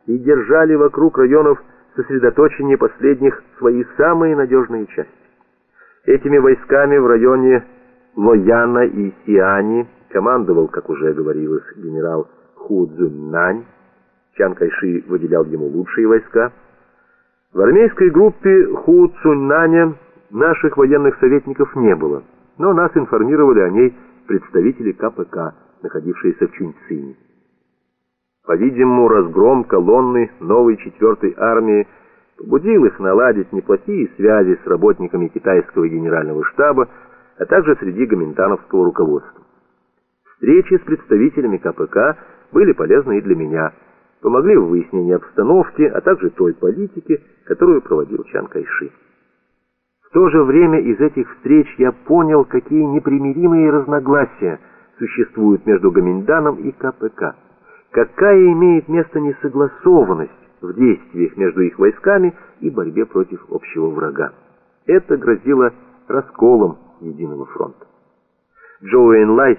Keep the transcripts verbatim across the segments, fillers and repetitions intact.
и держали вокруг районов сосредоточения последних свои самые надежные части. Этими войсками в районе Лояна и Сиани командовал, как уже говорилось, генерал Ху Цзюньнань. Чан Кайши выделял ему лучшие войска. В армейской группе Ху Цзюньнаня наших военных советников не было, но нас информировали о ней представители ка пэ ка, находившиеся в Чуньцине. По-видимому, разгром колонны новой четвертой армии побудил их наладить неплохие связи с работниками китайского генерального штаба, а также среди гоминтановского руководства. Встречи с представителями ка пэ ка были полезны и для меня, помогли в выяснении обстановки, а также той политики, которую проводил Чан Кайши. В то же время из этих встреч я понял, какие непримиримые разногласия существуют между Гоминданом и ка пэ ка, какая имеет место несогласованность в действиях между их войсками и борьбе против общего врага. Это грозило расколом единого фронта. Чжоу Энлай,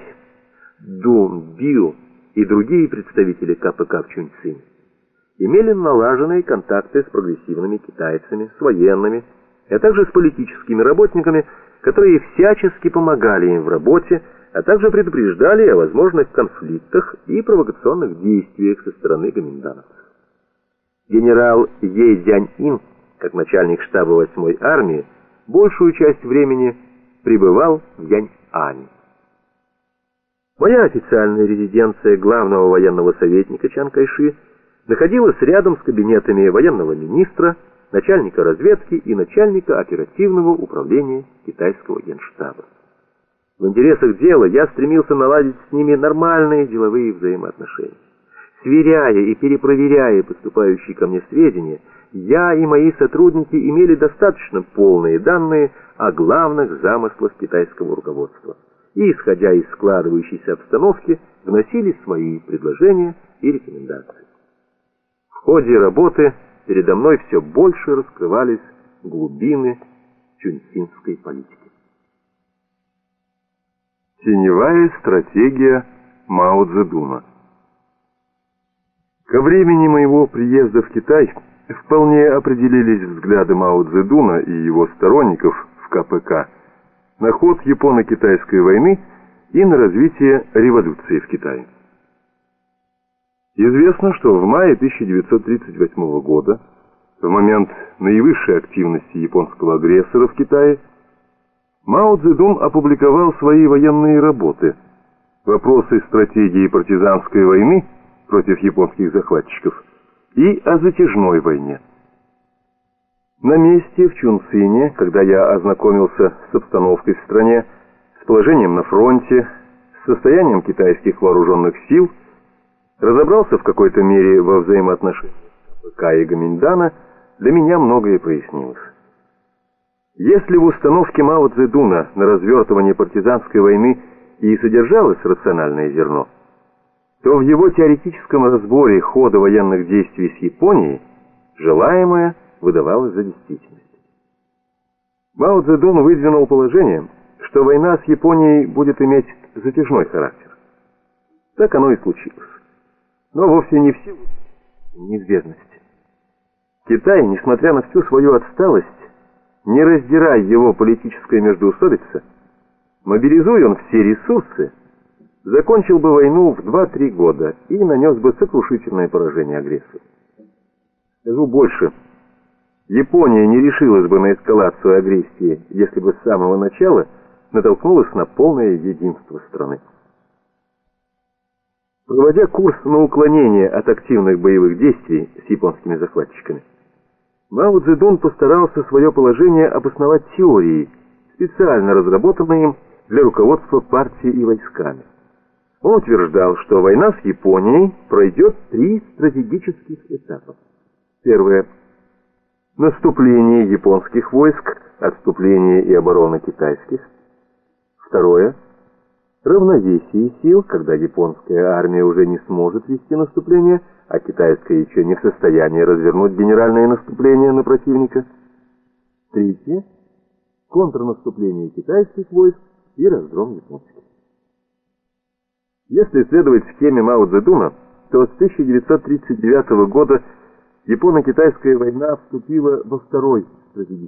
Дун Биу и другие представители ка пэ ка в Чуньцине имели налаженные контакты с прогрессивными китайцами, с военными, а также с политическими работниками, которые всячески помогали им в работе, а также предупреждали о возможных конфликтах и провокационных действиях со стороны гоминдановцев. Генерал Е Дзянь-Ин, как начальник штаба восьмой армии, большую часть времени пребывал в Янь-Ане. Моя официальная резиденция главного военного советника Чан Кайши находилась рядом с кабинетами военного министра, начальника разведки и начальника оперативного управления китайского генштаба. В интересах дела я стремился наладить с ними нормальные деловые взаимоотношения. Сверяя и перепроверяя поступающие ко мне сведения, я и мои сотрудники имели достаточно полные данные о главных замыслах китайского руководства и, исходя из складывающейся обстановки, вносили свои предложения и рекомендации. В ходе работы передо мной все больше раскрывались глубины чуньцинской политики. Теневая стратегия Мао Цзэдуна. Ко времени моего приезда в Китай вполне определились взгляды Мао Цзэдуна и его сторонников в ка пэ ка на ход японо-китайской войны и на развитие революции в Китае. Известно, что в мае тысяча девятьсот тридцать восьмого года, в момент наивысшей активности японского агрессора в Китае, Мао Цзэдун опубликовал свои военные работы «Вопросы стратегии партизанской войны против японских захватчиков» и «О затяжной войне». На месте в Чунцине, когда я ознакомился с обстановкой в стране, с положением на фронте, с состоянием китайских вооруженных сил, разобрался в какой-то мере во взаимоотношениях ка пэ ка и Гоминдана, для меня многое прояснилось. Если в установке Мао Цзэдуна на развертывание партизанской войны и содержалось рациональное зерно, то в его теоретическом разборе хода военных действий с Японией желаемое выдавалось за действительность. Мао Цзэдун выдвинул положение, что война с Японией будет иметь затяжной характер. Так оно и случилось. Но вовсе не в силу неизбежности. Китай, несмотря на всю свою отсталость, не раздирая его политическая междоусобица, мобилизуя он все ресурсы, закончил бы войну в два-три года и нанес бы сокрушительное поражение агрессору. Скажу больше. Япония не решилась бы на эскалацию агрессии, если бы с самого начала натолкнулась на полное единство страны. Проводя курс на уклонение от активных боевых действий с японскими захватчиками, Мао Цзэдун постарался свое положение обосновать теорией, специально разработанной им для руководства партией и войсками. Он утверждал, что война с Японией пройдет три стратегических этапа. Первое. Наступление японских войск, отступление и оборона китайских. Второе. Равновесие сил, когда японская армия уже не сможет вести наступление, а китайская еще не в состоянии развернуть генеральное наступление на противника. Третье. Контрнаступление китайских войск и разгром японских. Если следовать схеме Мао Цзэдуна, то с тысяча девятьсот тридцать девятого года Японо-Китайская война вступила во второй стратегический